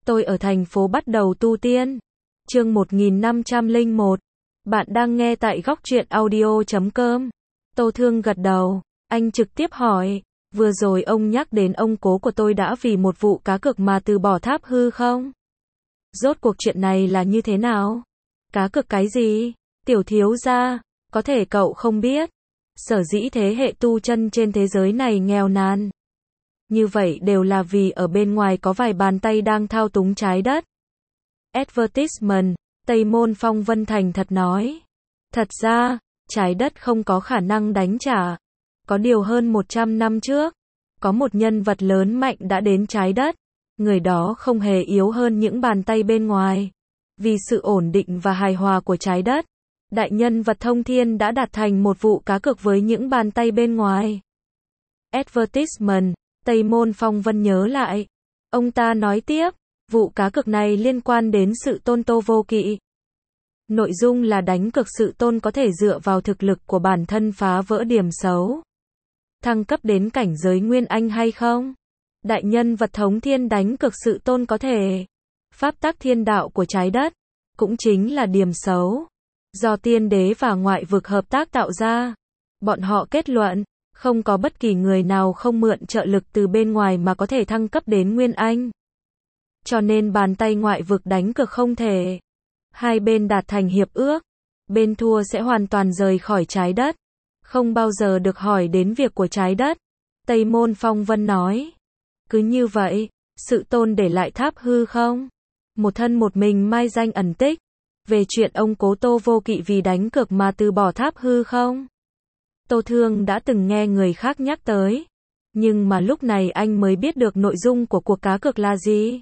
Tôi ở thành phố bắt đầu tu tiên. Chương 1501. Bạn đang nghe tại Góc Truyện Audio.com. Tô Thương gật đầu, anh trực tiếp hỏi, vừa rồi ông nhắc đến ông cố của tôi đã vì một vụ cá cược mà từ bỏ Tháp Hư không? Rốt cuộc chuyện này là như thế nào? Cá cược cái gì? Tiểu thiếu gia, có thể cậu không biết. Sở dĩ thế hệ tu chân trên thế giới này nghèo nàn như vậy đều là vì ở bên ngoài có vài bàn tay đang thao túng trái đất. Advertisement, Tây Môn Phong Vân thành thật nói. Thật ra, trái đất không có khả năng đánh trả. Có điều hơn 100 năm trước, có một nhân vật lớn mạnh đã đến trái đất. Người đó không hề yếu hơn những bàn tay bên ngoài. Vì sự ổn định và hài hòa của trái đất, đại nhân vật thông thiên đã đạt thành một vụ cá cược với những bàn tay bên ngoài. Advertisement, Tây Môn Phong Vân nhớ lại. Ông ta nói tiếp, vụ cá cược này liên quan đến sự tôn Tô Vô Kỵ. Nội dung là đánh cược sự tôn có thể dựa vào thực lực của bản thân phá vỡ điểm xấu, thăng cấp đến cảnh giới Nguyên Anh hay không. Đại nhân vật thống thiên đánh cược sự tôn có thể pháp tắc thiên đạo của trái đất, cũng chính là điểm xấu, do tiên đế và ngoại vực hợp tác tạo ra. Bọn họ kết luận, không có bất kỳ người nào không mượn trợ lực từ bên ngoài mà có thể thăng cấp đến Nguyên Anh. Cho nên bàn tay ngoại vực đánh cược không thể. Hai bên đạt thành hiệp ước, bên thua sẽ hoàn toàn rời khỏi trái đất, không bao giờ được hỏi đến việc của trái đất. Tây Môn Phong Vân nói. Cứ như vậy, sự tôn để lại Tháp Hư không? Một thân một mình mai danh ẩn tích. Về chuyện ông cố Tô Vô Kỵ vì đánh cược mà từ bỏ Tháp Hư không? Tô Thương đã từng nghe người khác nhắc tới, nhưng mà lúc này anh mới biết được nội dung của cuộc cá cược là gì.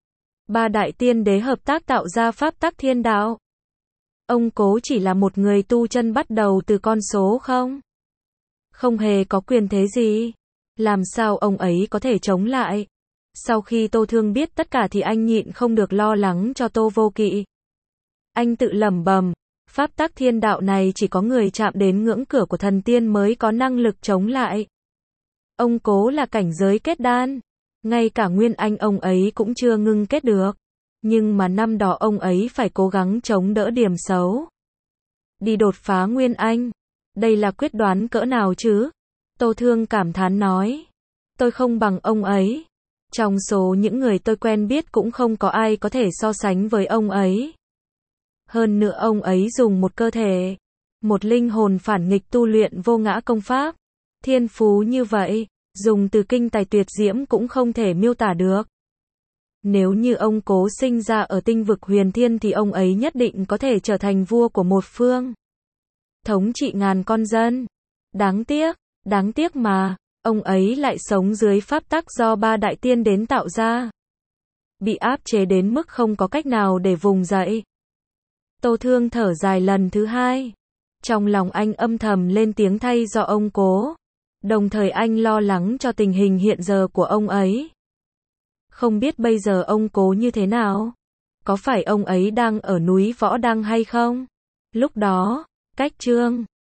Ba đại tiên đế hợp tác tạo ra pháp tắc thiên đạo. Ông cố chỉ là một người tu chân bắt đầu từ con số không? Không hề có quyền thế gì. Làm sao ông ấy có thể chống lại? Sau khi Tô Thương biết tất cả thì anh nhịn không được lo lắng cho Tô Vô Kỵ. Anh tự lẩm bẩm, pháp tắc thiên đạo này chỉ có người chạm đến ngưỡng cửa của thần tiên mới có năng lực chống lại. Ông cố là cảnh giới kết đan, ngay cả Nguyên Anh ông ấy cũng chưa ngưng kết được. Nhưng mà năm đó ông ấy phải cố gắng chống đỡ điểm xấu, đi đột phá Nguyên Anh. Đây là quyết đoán cỡ nào chứ? Tô Thương cảm thán nói. Tôi không bằng ông ấy. Trong số những người tôi quen biết cũng không có ai có thể so sánh với ông ấy. Hơn nữa ông ấy dùng một cơ thể, một linh hồn phản nghịch tu luyện vô ngã công pháp. Thiên phú như vậy, dùng từ kinh tài tuyệt diễm cũng không thể miêu tả được. Nếu như ông cố sinh ra ở tinh vực huyền thiên thì ông ấy nhất định có thể trở thành vua của một phương, thống trị ngàn con dân. Đáng tiếc mà, ông ấy lại sống dưới pháp tắc do ba đại tiên đến tạo ra. Bị áp chế đến mức không có cách nào để vùng dậy. Tô Thương thở dài lần thứ hai. Trong lòng anh âm thầm lên tiếng thay do ông cố. Đồng thời anh lo lắng cho tình hình hiện giờ của ông ấy. Không biết bây giờ ông cố như thế nào? Có phải ông ấy đang ở núi Võ Đăng hay không? Lúc đó, cách Chương